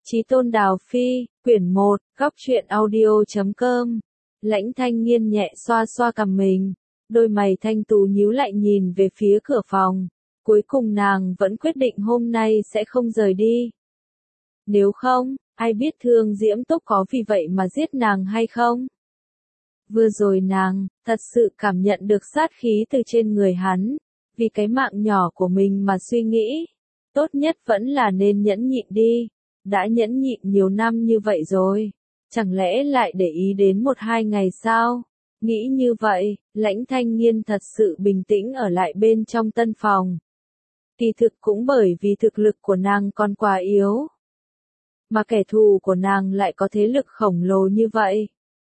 Chí Tôn Đào Phi, quyển 1, góc truyện audio.com. Lãnh Thanh Nghiên nhẹ xoa xoa cằm mình, đôi mày thanh tú nhíu lại nhìn về phía cửa phòng. Cuối cùng nàng vẫn quyết định hôm nay sẽ không rời đi. Nếu không, ai biết Thương Diễm Túc có vì vậy mà giết nàng hay không? Vừa rồi nàng, thật sự cảm nhận được sát khí từ trên người hắn, vì cái mạng nhỏ của mình mà suy nghĩ. Tốt nhất vẫn là nên nhẫn nhịn đi. Đã nhẫn nhịn nhiều năm như vậy rồi, chẳng lẽ lại để ý đến 1-2 ngày sao? Nghĩ như vậy, Lãnh Thanh Nghiên thật sự bình tĩnh ở lại bên trong tân phòng. Kỳ thực cũng bởi vì thực lực của nàng còn quá yếu, mà kẻ thù của nàng lại có thế lực khổng lồ như vậy.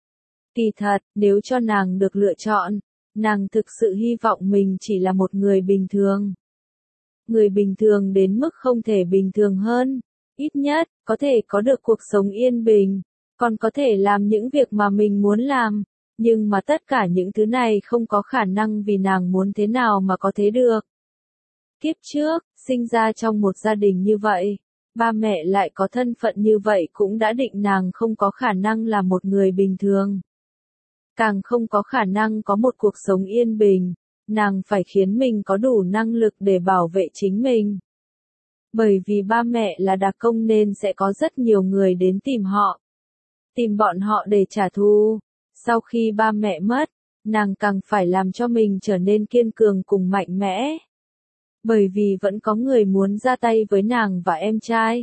Kỳ thật, nếu cho nàng được lựa chọn, nàng thực sự hy vọng mình chỉ là một người bình thường. Người bình thường đến mức không thể bình thường hơn. Ít nhất, có thể có được cuộc sống yên bình, còn có thể làm những việc mà mình muốn làm, nhưng mà tất cả những thứ này không có khả năng vì nàng muốn thế nào mà có thế được. Kiếp trước, sinh ra trong một gia đình như vậy, ba mẹ lại có thân phận như vậy cũng đã định nàng không có khả năng là một người bình thường. Càng không có khả năng có một cuộc sống yên bình, nàng phải khiến mình có đủ năng lực để bảo vệ chính mình. Bởi vì ba mẹ là đặc công nên sẽ có rất nhiều người đến tìm họ. Tìm bọn họ để trả thù. Sau khi ba mẹ mất, nàng càng phải làm cho mình trở nên kiên cường cùng mạnh mẽ. Bởi vì vẫn có người muốn ra tay với nàng và em trai.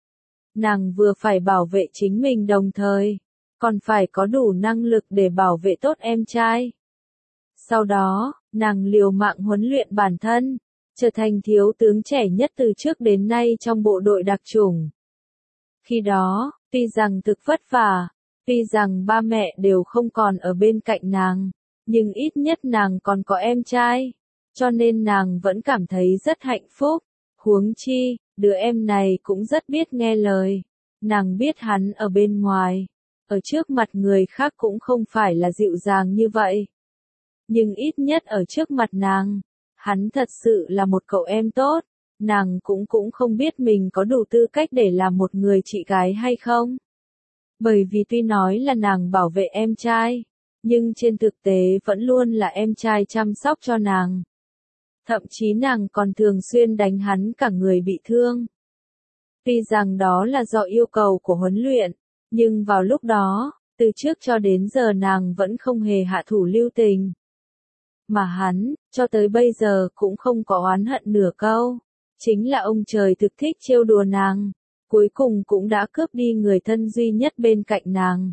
Nàng vừa phải bảo vệ chính mình đồng thời, còn phải có đủ năng lực để bảo vệ tốt em trai. Sau đó, nàng liều mạng huấn luyện bản thân, trở thành thiếu tướng trẻ nhất từ trước đến nay trong bộ đội đặc chủng. Khi đó, tuy rằng thực vất vả, tuy rằng ba mẹ đều không còn ở bên cạnh nàng, nhưng ít nhất nàng còn có em trai, cho nên nàng vẫn cảm thấy rất hạnh phúc. Huống chi, đứa em này cũng rất biết nghe lời. Nàng biết hắn ở bên ngoài, ở trước mặt người khác cũng không phải là dịu dàng như vậy. Nhưng ít nhất ở trước mặt nàng, hắn thật sự là một cậu em tốt, nàng cũng không biết mình có đủ tư cách để làm một người chị gái hay không. Bởi vì tuy nói là nàng bảo vệ em trai, nhưng trên thực tế vẫn luôn là em trai chăm sóc cho nàng. Thậm chí nàng còn thường xuyên đánh hắn cả người bị thương. Tuy rằng đó là do yêu cầu của huấn luyện, nhưng vào lúc đó, từ trước cho đến giờ nàng vẫn không hề hạ thủ lưu tình. Mà hắn, cho tới bây giờ cũng không có oán hận nửa câu. Chính là ông trời thực thích trêu đùa nàng. Cuối cùng cũng đã cướp đi người thân duy nhất bên cạnh nàng.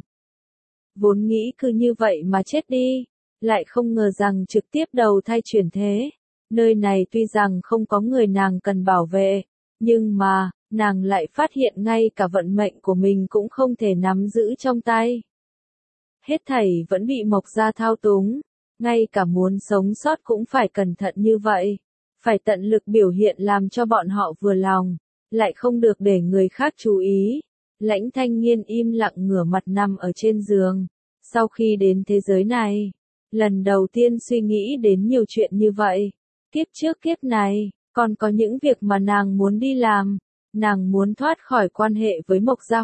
Vốn nghĩ cứ như vậy mà chết đi. Lại không ngờ rằng trực tiếp đầu thai chuyển thế. Nơi này tuy rằng không có người nàng cần bảo vệ. Nhưng mà, nàng lại phát hiện ngay cả vận mệnh của mình cũng không thể nắm giữ trong tay. Hết thảy vẫn bị Mộc Gia thao túng. Ngay cả muốn sống sót cũng phải cẩn thận như vậy. Phải tận lực biểu hiện làm cho bọn họ vừa lòng. Lại không được để người khác chú ý. Lãnh Thanh Nghiên im lặng ngửa mặt nằm ở trên giường. Sau khi đến thế giới này, lần đầu tiên suy nghĩ đến nhiều chuyện như vậy. Kiếp trước kiếp này, còn có những việc mà nàng muốn đi làm. Nàng muốn thoát khỏi quan hệ với Mộc Gia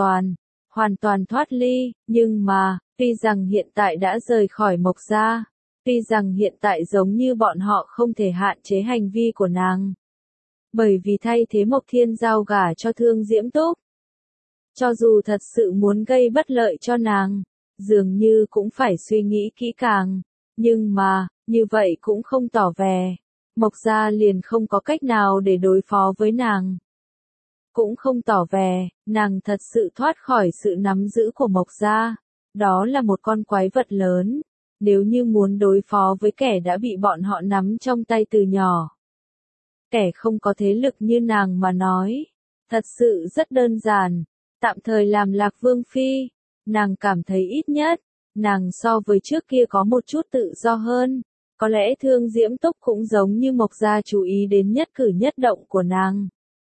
hoàn toàn thoát ly, nhưng mà, tuy rằng hiện tại đã rời khỏi Mộc Gia, tuy rằng hiện tại giống như bọn họ không thể hạn chế hành vi của nàng. Bởi vì thay thế Mộc Thiên giao gả cho Thương Diễm Túc. Cho dù thật sự muốn gây bất lợi cho nàng, dường như cũng phải suy nghĩ kỹ càng, nhưng mà, như vậy cũng không tỏ vẻ. Mộc Gia liền không có cách nào để đối phó với nàng. Cũng không tỏ vẻ, nàng thật sự thoát khỏi sự nắm giữ của Mộc Gia. Đó là một con quái vật lớn, nếu như muốn đối phó với kẻ đã bị bọn họ nắm trong tay từ nhỏ. Kẻ không có thế lực như nàng mà nói, thật sự rất đơn giản, tạm thời làm Lạc Vương Phi, nàng cảm thấy ít nhất, nàng so với trước kia có một chút tự do hơn, có lẽ Thương Diễm Túc cũng giống như Mộc Gia chú ý đến nhất cử nhất động của nàng.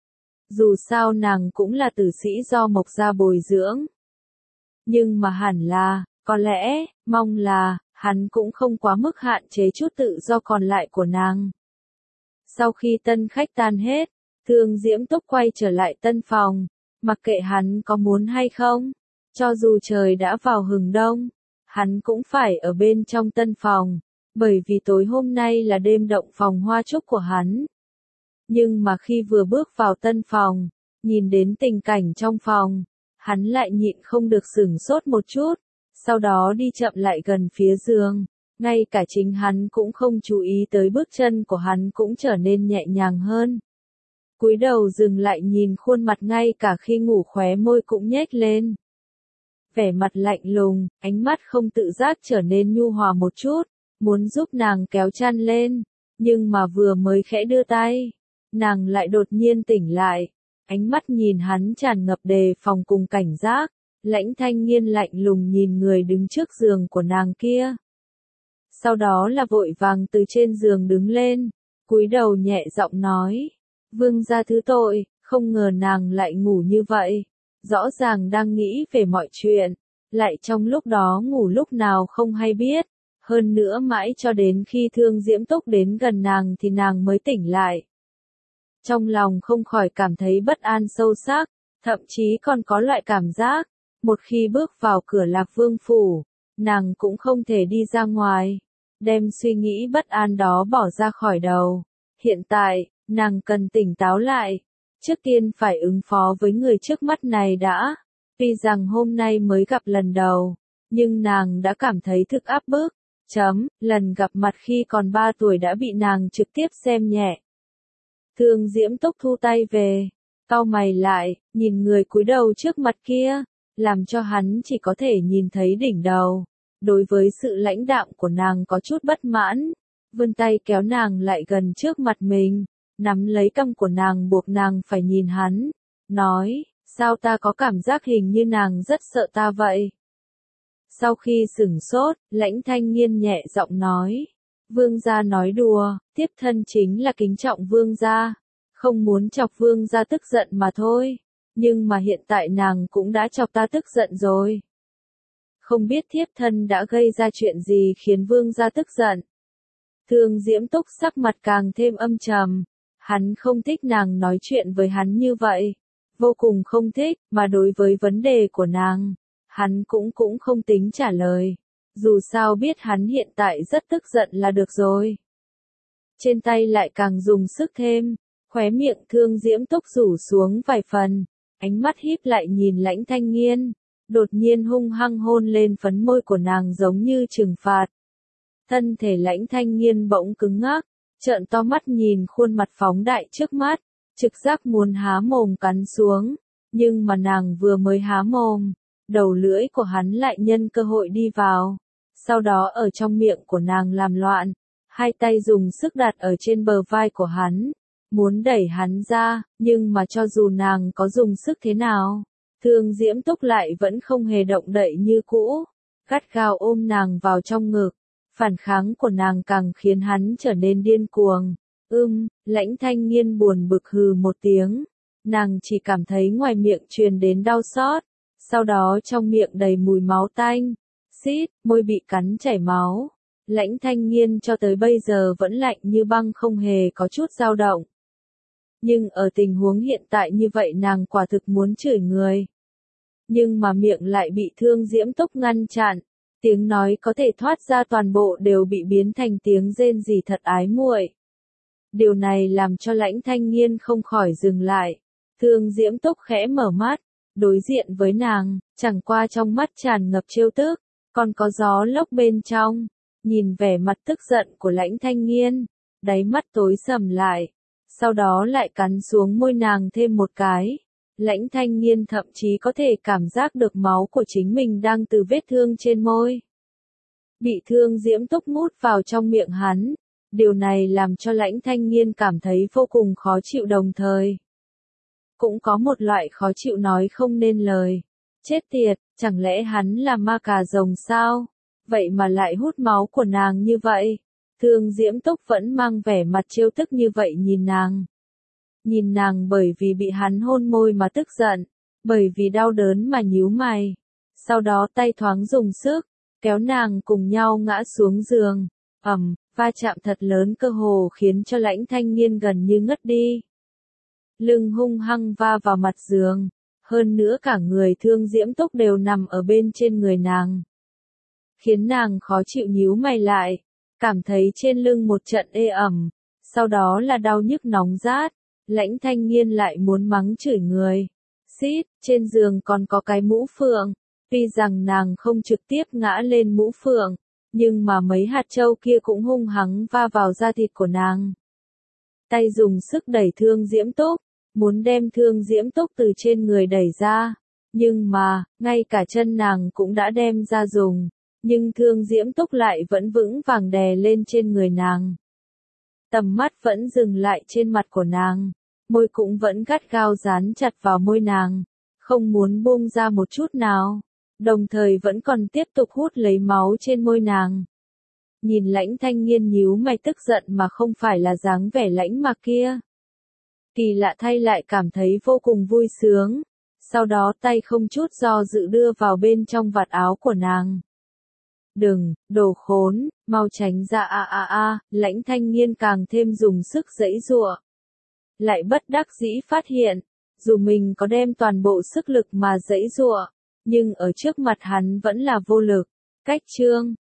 Dù sao nàng cũng là tử sĩ do Mộc Gia bồi dưỡng. Nhưng mà hẳn là, có lẽ, mong là, hắn cũng không quá mức hạn chế chút tự do còn lại của nàng. Sau khi tân khách tan hết, Thương Diễm Túc quay trở lại tân phòng, mặc kệ hắn có muốn hay không, cho dù trời đã vào hừng đông, hắn cũng phải ở bên trong tân phòng, bởi vì tối hôm nay là đêm động phòng hoa trúc của hắn. Nhưng mà khi vừa bước vào tân phòng, nhìn đến tình cảnh trong phòng, hắn lại nhịn không được sửng sốt một chút, sau đó đi chậm lại gần phía giường, ngay cả chính hắn cũng không chú ý tới bước chân của hắn cũng trở nên nhẹ nhàng hơn. Cúi đầu dừng lại nhìn khuôn mặt ngay cả khi ngủ khóe môi cũng nhếch lên. Vẻ mặt lạnh lùng, ánh mắt không tự giác trở nên nhu hòa một chút, muốn giúp nàng kéo chăn lên, nhưng mà vừa mới khẽ đưa tay, nàng lại đột nhiên tỉnh lại, ánh mắt nhìn hắn tràn ngập đề phòng cùng cảnh giác, Lãnh Thanh Nghiên lạnh lùng nhìn người đứng trước giường của nàng kia. Sau đó là vội vàng từ trên giường đứng lên, cúi đầu nhẹ giọng nói, vương gia thứ tội, không ngờ nàng lại ngủ như vậy, rõ ràng đang nghĩ về mọi chuyện, lại trong lúc đó ngủ lúc nào không hay biết, hơn nữa mãi cho đến khi Thương Diễm Túc đến gần nàng thì nàng mới tỉnh lại. Trong lòng không khỏi cảm thấy bất an sâu sắc, thậm chí còn có loại cảm giác, một khi bước vào cửa Lạc Vương phủ, nàng cũng không thể đi ra ngoài, đem suy nghĩ bất an đó bỏ ra khỏi đầu. Hiện tại, nàng cần tỉnh táo lại, trước tiên phải ứng phó với người trước mắt này đã. Tuy rằng hôm nay mới gặp lần đầu, nhưng nàng đã cảm thấy thực áp bức. Lần gặp mặt khi còn 3 tuổi đã bị nàng trực tiếp xem nhẹ. Thương Diễm Túc thu tay về, cau mày lại, nhìn người cúi đầu trước mặt kia, làm cho hắn chỉ có thể nhìn thấy đỉnh đầu. Đối với sự lãnh đạm của nàng có chút bất mãn, vươn tay kéo nàng lại gần trước mặt mình, nắm lấy cằm của nàng buộc nàng phải nhìn hắn, nói, sao ta có cảm giác hình như nàng rất sợ ta vậy. Sau khi sửng sốt, Lãnh Thanh Nghiên nhẹ giọng nói, vương gia nói đùa, tiếp thân chính là kính trọng vương gia, không muốn chọc vương gia tức giận mà thôi, nhưng mà hiện tại nàng cũng đã chọc ta tức giận rồi. Không biết thiếp thân đã gây ra chuyện gì khiến vương gia tức giận. Thương Diễm Túc sắc mặt càng thêm âm trầm, hắn không thích nàng nói chuyện với hắn như vậy, vô cùng không thích, mà đối với vấn đề của nàng, hắn cũng không tính trả lời, dù sao biết hắn hiện tại rất tức giận là được rồi. Trên tay lại càng dùng sức thêm, khóe miệng Thương Diễm Túc rủ xuống vài phần, ánh mắt híp lại nhìn Lãnh Thanh Nghiên, đột nhiên hung hăng hôn lên phấn môi của nàng giống như trừng phạt. Thân thể Lãnh Thanh Nghiên bỗng cứng ngắc, trợn to mắt nhìn khuôn mặt phóng đại trước mắt, trực giác muốn há mồm cắn xuống, nhưng mà nàng vừa mới há mồm, đầu lưỡi của hắn lại nhân cơ hội đi vào, sau đó ở trong miệng của nàng làm loạn, hai tay dùng sức đặt ở trên bờ vai của hắn, muốn đẩy hắn ra, nhưng mà cho dù nàng có dùng sức thế nào, Thương Diễm Túc lại vẫn không hề động đậy như cũ, gắt gao ôm nàng vào trong ngực, phản kháng của nàng càng khiến hắn trở nên điên cuồng. Lãnh Thanh Nghiên buồn bực hừ một tiếng, nàng chỉ cảm thấy ngoài miệng truyền đến đau xót, sau đó trong miệng đầy mùi máu tanh, xít, môi bị cắn chảy máu. Lãnh Thanh Nghiên cho tới bây giờ vẫn lạnh như băng không hề có chút dao động. Nhưng ở tình huống hiện tại như vậy nàng quả thực muốn chửi người. Nhưng mà miệng lại bị Thương Diễm Túc ngăn chặn, tiếng nói có thể thoát ra toàn bộ đều bị biến thành tiếng rên rỉ thật ái muội. Điều này làm cho Lãnh Thanh Nghiên không khỏi dừng lại. Thương Diễm Túc khẽ mở mắt, đối diện với nàng, chẳng qua trong mắt tràn ngập trêu tức, còn có gió lốc bên trong. Nhìn vẻ mặt tức giận của Lãnh Thanh Nghiên, đáy mắt tối sầm lại, sau đó lại cắn xuống môi nàng thêm một cái. Lãnh Thanh Nghiên thậm chí có thể cảm giác được máu của chính mình đang từ vết thương trên môi. Bị Thương Diễm Túc mút vào trong miệng hắn, điều này làm cho Lãnh Thanh Nghiên cảm thấy vô cùng khó chịu đồng thời. Cũng có một loại khó chịu nói không nên lời. Chết tiệt, chẳng lẽ hắn là ma cà rồng sao? Vậy mà lại hút máu của nàng như vậy. Thương Diễm Túc vẫn mang vẻ mặt trêu tức như vậy nhìn nàng. Nhìn nàng bởi vì bị hắn hôn môi mà tức giận, bởi vì đau đớn mà nhíu mày. Sau đó tay thoáng dùng sức, kéo nàng cùng nhau ngã xuống giường. Va chạm thật lớn cơ hồ khiến cho Lãnh Thanh Nghiên gần như ngất đi. Lưng hung hăng va vào mặt giường, hơn nữa cả người Thương Diễm Túc đều nằm ở bên trên người nàng. Khiến nàng khó chịu nhíu mày lại, cảm thấy trên lưng một trận ê ẩm, sau đó là đau nhức nóng rát, Lãnh Thanh Nghiên lại muốn mắng chửi người. Xít, trên giường còn có cái mũ phượng, tuy rằng nàng không trực tiếp ngã lên mũ phượng, nhưng mà mấy hạt châu kia cũng hung hăng va vào da thịt của nàng. Tay dùng sức đẩy Thương Diễm Túc, muốn đem Thương Diễm Túc từ trên người đẩy ra, nhưng mà, ngay cả chân nàng cũng đã đem ra dùng, nhưng Thương Diễm Túc lại vẫn vững vàng đè lên trên người nàng. Tầm mắt vẫn dừng lại trên mặt của nàng, môi cũng vẫn gắt gao dán chặt vào môi nàng, không muốn buông ra một chút nào, đồng thời vẫn còn tiếp tục hút lấy máu trên môi nàng. Nhìn Lãnh Thanh Nghiên nhíu mày tức giận mà không phải là dáng vẻ lãnh mà kia. Kỳ lạ thay lại cảm thấy vô cùng vui sướng, sau đó tay không chút do dự đưa vào bên trong vạt áo của nàng. Đừng, đồ khốn, mau tránh ra Lãnh Thanh Nghiên càng thêm dùng sức giãy giụa. Lại bất đắc dĩ phát hiện, dù mình có đem toàn bộ sức lực mà giãy giụa, nhưng ở trước mặt hắn vẫn là vô lực. Cách chương